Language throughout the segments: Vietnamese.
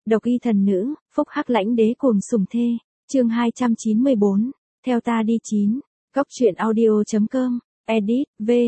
Độc y thần nữ, phúc hắc lãnh đế cuồng sủng thê. Chương 294. Theo ta đi 9. Cốc truyện audio.com. Edit,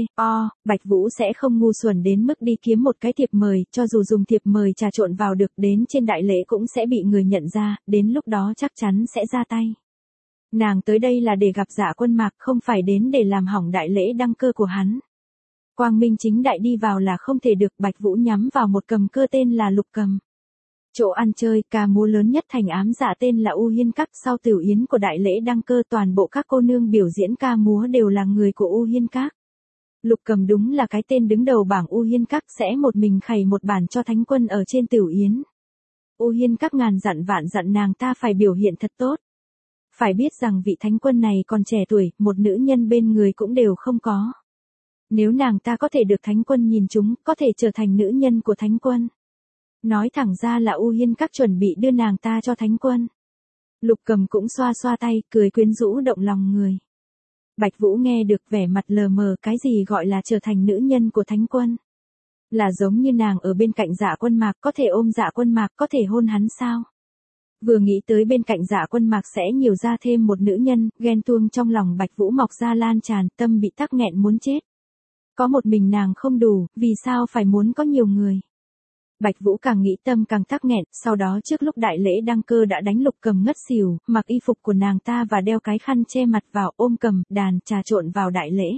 Bạch Vũ sẽ không ngu xuẩn đến mức đi kiếm một cái thiệp mời, cho dù dùng thiệp mời trà trộn vào được đến trên đại lễ cũng sẽ bị người nhận ra, đến lúc đó chắc chắn sẽ ra tay. Nàng tới đây là để gặp Dạ Quân Mạc, không phải đến để làm hỏng đại lễ đăng cơ của hắn. Quang minh chính đại đi vào là không thể được. Bạch Vũ nhắm vào một cầm cơ tên là Lục Cầm. Chỗ ăn chơi, ca múa lớn nhất thành ám dạ tên là U Hiên Các. Sau tiểu yến của đại lễ đăng cơ, toàn bộ các cô nương biểu diễn ca múa đều là người của U Hiên Các. Lục Cầm đúng là cái tên đứng đầu bảng U Hiên Các, sẽ một mình khày một bản cho thánh quân ở trên tiểu yến. U Hiên Các ngàn dặn vạn dặn nàng ta phải biểu hiện thật tốt. Phải biết rằng vị thánh quân này còn trẻ tuổi, một nữ nhân bên người cũng đều không có. Nếu nàng ta có thể được thánh quân nhìn trúng, có thể trở thành nữ nhân của thánh quân. Nói thẳng ra là U Hiên Các chuẩn bị đưa nàng ta cho thánh quân. Lục Cầm cũng xoa xoa tay, cười quyến rũ động lòng người. Bạch Vũ nghe được vẻ mặt lờ mờ, cái gì gọi là trở thành nữ nhân của thánh quân? Là giống như nàng ở bên cạnh Dạ Quân Mạc, có thể ôm Dạ Quân Mạc, có thể hôn hắn sao? Vừa nghĩ tới bên cạnh Dạ Quân Mạc sẽ nhiều ra thêm một nữ nhân, ghen tuông trong lòng Bạch Vũ mọc ra lan tràn, tâm bị tắc nghẹn muốn chết. Có một mình nàng không đủ, vì sao phải muốn có nhiều người? Bạch Vũ càng nghĩ tâm càng tắc nghẹn, sau đó trước lúc đại lễ đăng cơ đã đánh Lục Cầm ngất xỉu, mặc y phục của nàng ta và đeo cái khăn che mặt vào, ôm cầm, đàn, trà trộn vào đại lễ.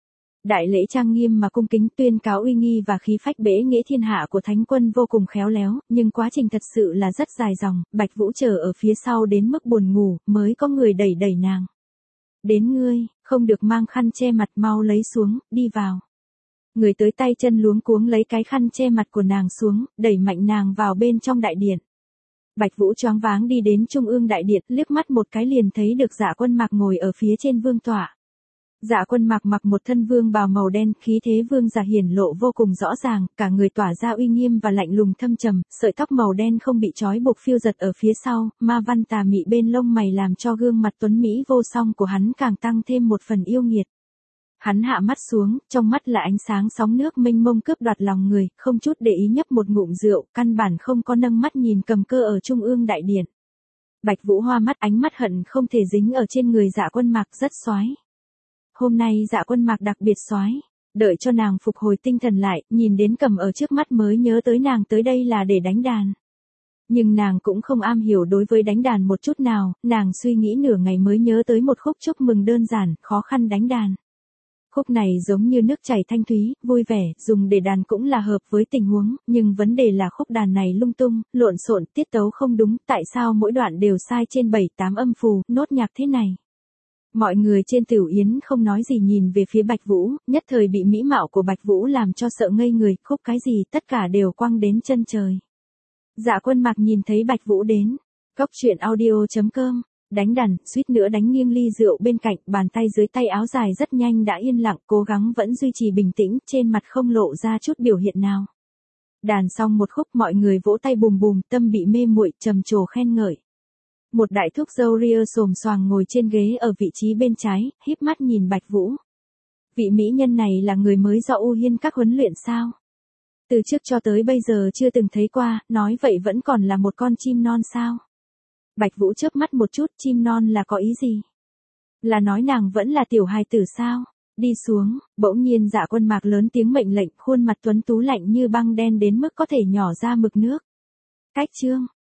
Đại lễ trang nghiêm mà cung kính, tuyên cáo uy nghi và khí phách bệ nghệ thiên hạ của thánh quân vô cùng khéo léo, nhưng quá trình thật sự là rất dài dòng. Bạch Vũ chờ ở phía sau đến mức buồn ngủ, mới có người đẩy đẩy nàng. Đến ngươi, không được mang khăn che mặt, mau lấy xuống, đi vào. Người tới tay chân luống cuống lấy cái khăn che mặt của nàng xuống, đẩy mạnh nàng vào bên trong đại điện. Bạch Vũ choáng váng đi đến trung ương đại điện, liếc mắt một cái liền thấy được Dạ Quân Mạc ngồi ở phía trên vương tọa. Dạ Quân Mạc mặc một thân vương bào màu đen, khí thế vương giả hiển lộ vô cùng rõ ràng, cả người tỏa ra uy nghiêm và lạnh lùng thâm trầm, sợi tóc màu đen không bị trói buộc phiêu giật ở phía sau, ma văn tà mị bên lông mày làm cho gương mặt tuấn mỹ vô song của hắn càng tăng thêm một phần yêu nghiệt. Hắn hạ mắt xuống, trong mắt là ánh sáng sóng nước mênh mông cướp đoạt lòng người, không chút để ý nhấp một ngụm rượu, căn bản không có nâng mắt nhìn cầm cơ ở trung ương đại điện. Bạch Vũ hoa mắt, ánh mắt hận không thể dính ở trên người Dạ Quân Mạc, rất xoái. Hôm nay Dạ Quân Mạc đặc biệt xoái, đợi cho nàng phục hồi tinh thần lại, nhìn đến cầm ở trước mắt mới nhớ tới nàng tới đây là để đánh đàn. Nhưng nàng cũng không am hiểu đối với đánh đàn một chút nào, nàng suy nghĩ nửa ngày mới nhớ tới một khúc chúc mừng đơn giản, khó khăn đánh đàn. Khúc này giống như nước chảy thanh thúy, vui vẻ, dùng để đàn cũng là hợp với tình huống, nhưng vấn đề là khúc đàn này lung tung, lộn xộn, tiết tấu không đúng, tại sao mỗi đoạn đều sai trên 7-8 âm phù, nốt nhạc thế này. Mọi người trên tiểu yến không nói gì nhìn về phía Bạch Vũ, nhất thời bị mỹ mạo của Bạch Vũ làm cho sợ ngây người, khúc cái gì tất cả đều quăng đến chân trời. Dạ Quân Mạc nhìn thấy Bạch Vũ đến, cốc truyện audio.com. Đánh đàn, suýt nữa đánh nghiêng ly rượu bên cạnh, bàn tay dưới tay áo dài rất nhanh đã yên lặng, cố gắng vẫn duy trì bình tĩnh, trên mặt không lộ ra chút biểu hiện nào. Đàn xong một khúc, mọi người vỗ tay bùm bùm, tâm bị mê muội, trầm trồ khen ngợi. Một đại thúc râu ria xồm xoàng ngồi trên ghế ở vị trí bên trái, híp mắt nhìn Bạch Vũ. Vị mỹ nhân này là người mới do U Hiên Các huấn luyện sao? Từ trước cho tới bây giờ chưa từng thấy qua, nói vậy vẫn còn là một con chim non sao? Bạch Vũ chớp mắt một chút, chim non là có ý gì? Là nói nàng vẫn là tiểu hài tử sao? Đi xuống, bỗng nhiên Dạ Quân Mạc lớn tiếng mệnh lệnh, khuôn mặt tuấn tú lạnh như băng đen đến mức có thể nhỏ ra mực nước. Cách chương.